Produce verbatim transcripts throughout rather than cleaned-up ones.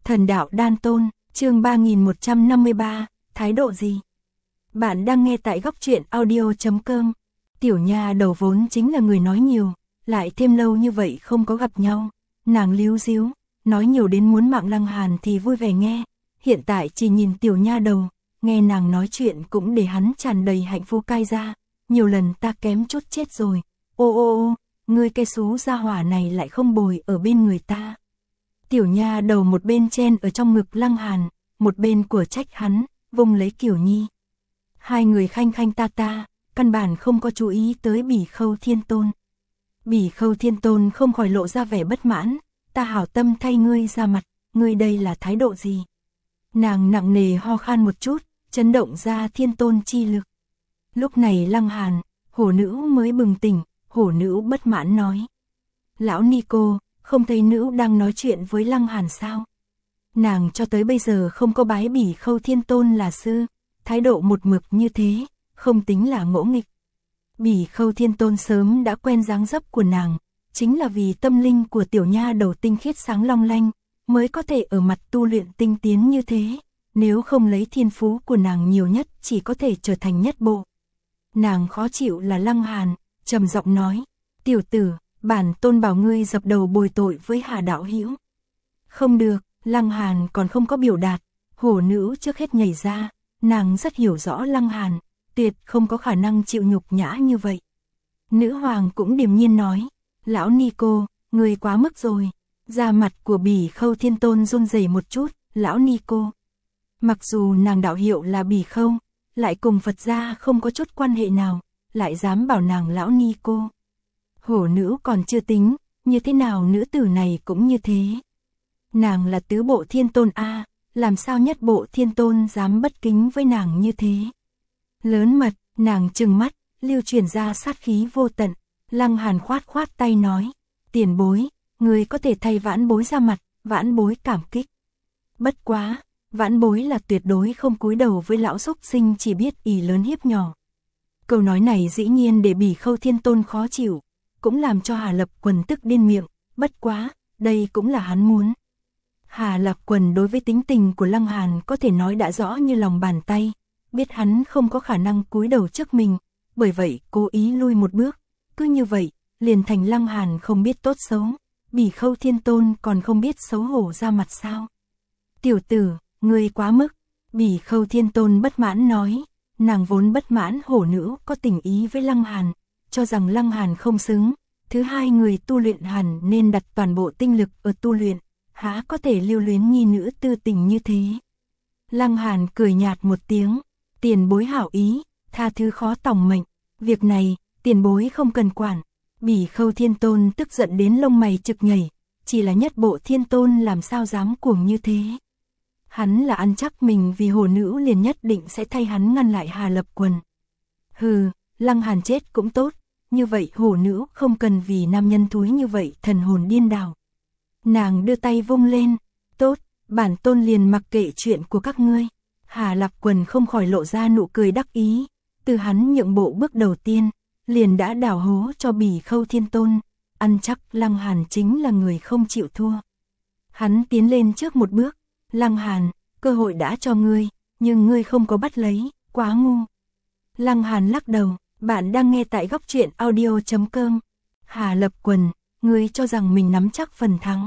Thần đạo đan tôn, chương ba nghìn một trăm năm mươi ba, thái độ gì? Bạn đang nghe tại góc truyện audio chấm com. Tiểu nha đầu vốn chính là người nói nhiều, lại thêm lâu như vậy không có gặp nhau. Nàng líu díu, nói nhiều đến muốn mạng Lăng Hàn thì vui vẻ nghe. Hiện tại chỉ nhìn tiểu nha đầu, nghe nàng nói chuyện cũng để hắn tràn đầy hạnh phúc cai ra. Nhiều lần ta kém chút chết rồi. Ô ô ô, ngươi cái xú gia hỏa này lại không bồi ở bên người ta. Tiểu nha đầu một bên chen ở trong ngực Lăng Hàn, một bên của trách hắn, vung lấy Kiều Nhi. Hai người khanh khanh ta ta, căn bản không có chú ý tới Bỉ Khâu Thiên Tôn. Bỉ Khâu Thiên Tôn không khỏi lộ ra vẻ bất mãn, ta hảo tâm thay ngươi ra mặt, ngươi đây là thái độ gì? Nàng nặng nề ho khan một chút, chấn động ra Thiên Tôn chi lực. Lúc này Lăng Hàn, hổ nữ mới bừng tỉnh, hổ nữ bất mãn nói. Lão Nico, không thấy nữ đang nói chuyện với Lăng Hàn sao? Nàng cho tới bây giờ không có bái Bỉ Khâu Thiên Tôn là sư, thái độ một mực như thế, không tính là ngỗ nghịch. Bỉ Khâu Thiên Tôn sớm đã quen dáng dấp của nàng, chính là vì tâm linh của tiểu nha đầu tinh khiết sáng long lanh, mới có thể ở mặt tu luyện tinh tiến như thế, nếu không lấy thiên phú của nàng nhiều nhất chỉ có thể trở thành nhất bộ. Nàng khó chịu là Lăng Hàn, trầm giọng nói, tiểu tử, bản tôn bảo ngươi dập đầu bồi tội với Hà đạo hữu. Không được, Lăng Hàn còn không có biểu đạt, hổ nữ trước hết nhảy ra, nàng rất hiểu rõ Lăng Hàn, tuyệt không có khả năng chịu nhục nhã như vậy. Nữ hoàng cũng điềm nhiên nói, lão Nico, ngươi quá mức rồi. Da mặt của Bỉ Khâu Thiên Tôn run rẩy một chút, lão Nico. Mặc dù nàng đạo hiệu là Bỉ Khâu, lại cùng Phật gia không có chút quan hệ nào, lại dám bảo nàng lão Nico. Hổ nữ còn chưa tính, như thế nào nữ tử này cũng như thế. Nàng là tứ bộ thiên tôn A, làm sao nhất bộ thiên tôn dám bất kính với nàng như thế. Lớn mật, nàng trừng mắt, lưu truyền ra sát khí vô tận. Lăng Hàn khoát khoát tay nói, tiền bối, người có thể thay vãn bối ra mặt, vãn bối cảm kích. Bất quá, vãn bối là tuyệt đối không cúi đầu với lão xúc sinh chỉ biết ỷ lớn hiếp nhỏ. Câu nói này dĩ nhiên để Bỉ Khâu Thiên Tôn khó chịu, cũng làm cho Hà Lập Quần tức điên miệng, bất quá, đây cũng là hắn muốn. Hà Lập Quần đối với tính tình của Lăng Hàn có thể nói đã rõ như lòng bàn tay, biết hắn không có khả năng cúi đầu trước mình, bởi vậy cố ý lui một bước, cứ như vậy, liền thành Lăng Hàn không biết tốt xấu, Bỉ Khâu Thiên Tôn còn không biết xấu hổ ra mặt sao. Tiểu tử, ngươi quá mức, Bỉ Khâu Thiên Tôn bất mãn nói, nàng vốn bất mãn hổ nữ có tình ý với Lăng Hàn, cho rằng Lăng Hàn không xứng, thứ hai người tu luyện hẳn nên đặt toàn bộ tinh lực ở tu luyện, há có thể lưu luyến nhi nữ tư tình như thế. Lăng Hàn cười nhạt một tiếng, tiền bối hảo ý, tha thứ khó tòng mệnh, việc này, tiền bối không cần quản. Bỉ Khâu Thiên Tôn tức giận đến lông mày trực nhảy, chỉ là nhất bộ thiên tôn làm sao dám cuồng như thế. Hắn là ăn chắc mình vì hổ nữ liền nhất định sẽ thay hắn ngăn lại Hà Lập Quần. Hừ, Lăng Hàn chết cũng tốt, như vậy hổ nữ không cần vì nam nhân thúi như vậy thần hồn điên đảo. Nàng đưa tay vung lên, tốt, bản tôn liền mặc kệ chuyện của các ngươi. Hà Lập Quần không khỏi lộ ra nụ cười đắc ý, từ hắn nhượng bộ bước đầu tiên, liền đã đào hố cho Bỉ Khâu Thiên Tôn, ăn chắc Lăng Hàn chính là người không chịu thua. Hắn tiến lên trước một bước, Lăng Hàn, cơ hội đã cho ngươi, nhưng ngươi không có bắt lấy, quá ngu. Lăng Hàn lắc đầu, bạn đang nghe tại góc truyện audio chấm com. Hà Lập Quần, ngươi cho rằng mình nắm chắc phần thắng.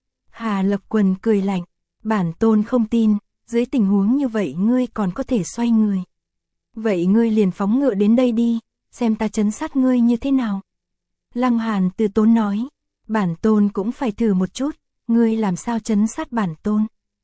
Hà Lập Quần cười lạnh, bản tôn không tin, dưới tình huống như vậy ngươi còn có thể xoay người. Vậy ngươi liền phóng ngựa đến đây đi, xem ta trấn sát ngươi như thế nào. Lăng Hàn từ tốn nói, bản tôn cũng phải thử một chút, ngươi làm sao trấn sát bản tôn.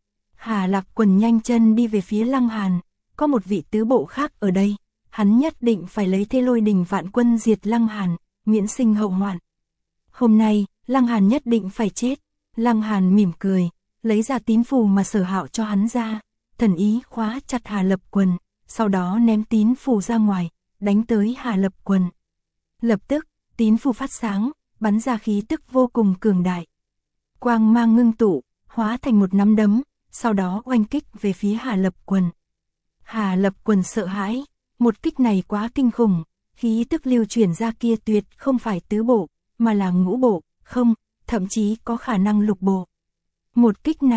Hà Lập Quần nhanh chân đi về phía Lăng Hàn, có một vị tứ bộ khác ở đây, hắn nhất định phải lấy thế lôi đình vạn quân diệt Lăng Hàn, miễn sinh hậu hoạn. Hôm nay, Lăng Hàn nhất định phải chết. Lăng Hàn mỉm cười, lấy ra tín phù mà Sở Hạo cho hắn ra, thần ý khóa chặt Hà Lập Quần, sau đó ném tín phù ra ngoài, đánh tới Hà Lập Quần. Lập tức, tín phù phát sáng, bắn ra khí tức vô cùng cường đại. Quang mang ngưng tụ, hóa thành một nắm đấm, sau đó oanh kích về phía Hà Lập Quần. Hà Lập Quần sợ hãi, một kích này quá kinh khủng, khí tức lưu chuyển ra kia tuyệt không phải tứ bộ, mà là ngũ bộ, không, thậm chí có khả năng lục bộ. Một kích này,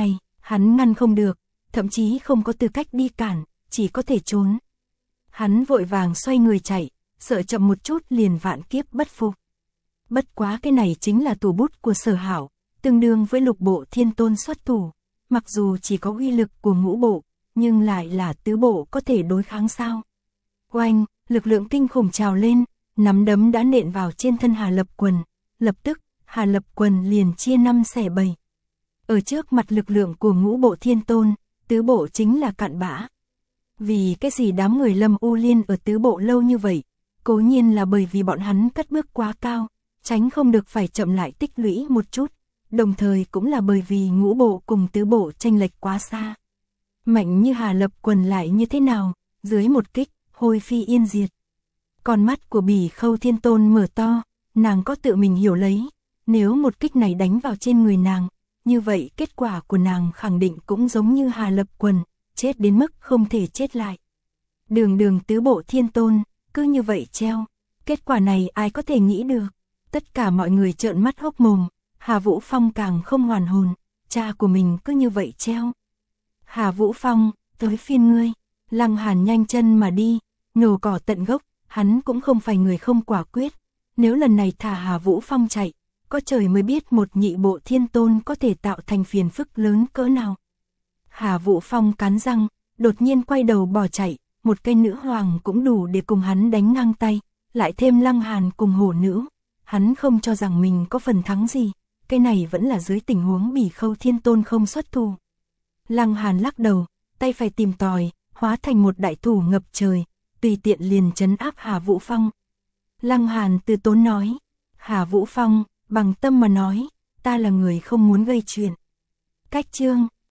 Hắn ngăn không được, thậm chí không có tư cách đi cản, chỉ có thể trốn. Hắn vội vàng xoay người chạy, sợ chậm một chút liền vạn kiếp bất phục. Bất quá cái này chính là thủ bút của Sở Hạo, tương đương với lục bộ thiên tôn xuất thủ. Mặc dù chỉ có uy lực của ngũ bộ, nhưng lại là tứ bộ có thể đối kháng sao. Oanh, lực lượng kinh khủng trào lên, nắm đấm đã nện vào trên thân Hà Lập Quần. Lập tức, Hà Lập Quần liền chia năm xẻ bảy. Ở trước mặt lực lượng của ngũ bộ thiên tôn, tứ bộ chính là cặn bã. Vì cái gì đám người Lâm U Liên ở tứ bộ lâu như vậy? Cố nhiên là bởi vì bọn hắn cất bước quá cao, tránh không được phải chậm lại tích lũy một chút. Đồng thời cũng là bởi vì ngũ bộ cùng tứ bộ chênh lệch quá xa. Mạnh như Hà Lập Quần lại như thế nào, dưới một kích, hôi phi yên diệt. Con mắt của Bỉ Khâu Thiên Tôn mở to, nàng có tự mình hiểu lấy, nếu một kích này đánh vào trên người nàng, như vậy kết quả của nàng khẳng định cũng giống như Hà Lập Quần, chết đến mức không thể chết lại. Đường đường tứ bộ thiên tôn, cứ như vậy treo, kết quả này ai có thể nghĩ được. Tất cả mọi người trợn mắt hốc mồm, Hà Vũ Phong càng không hoàn hồn, cha của mình cứ như vậy treo. Hà Vũ Phong, tới phiên ngươi. Lăng Hàn nhanh chân mà đi, nhổ cỏ tận gốc, hắn cũng không phải người không quả quyết. Nếu lần này thả Hà Vũ Phong chạy, có trời mới biết một nhị bộ thiên tôn có thể tạo thành phiền phức lớn cỡ nào. Hà Vũ Phong cắn răng, đột nhiên quay đầu bỏ chạy, một cây nữ hoàng cũng đủ để cùng hắn đánh ngang tay, lại thêm Lăng Hàn cùng hổ nữ. Hắn không cho rằng mình có phần thắng gì, cái này vẫn là dưới tình huống Bỉ Khâu Thiên Tôn không xuất thủ. Lăng Hàn lắc đầu, tay phải tìm tòi, hóa thành một đại thủ ngập trời, tùy tiện liền trấn áp Hà Vũ Phong. Lăng Hàn từ tốn nói, Hà Vũ Phong, bằng tâm mà nói, ta là người không muốn gây chuyện. Cách chương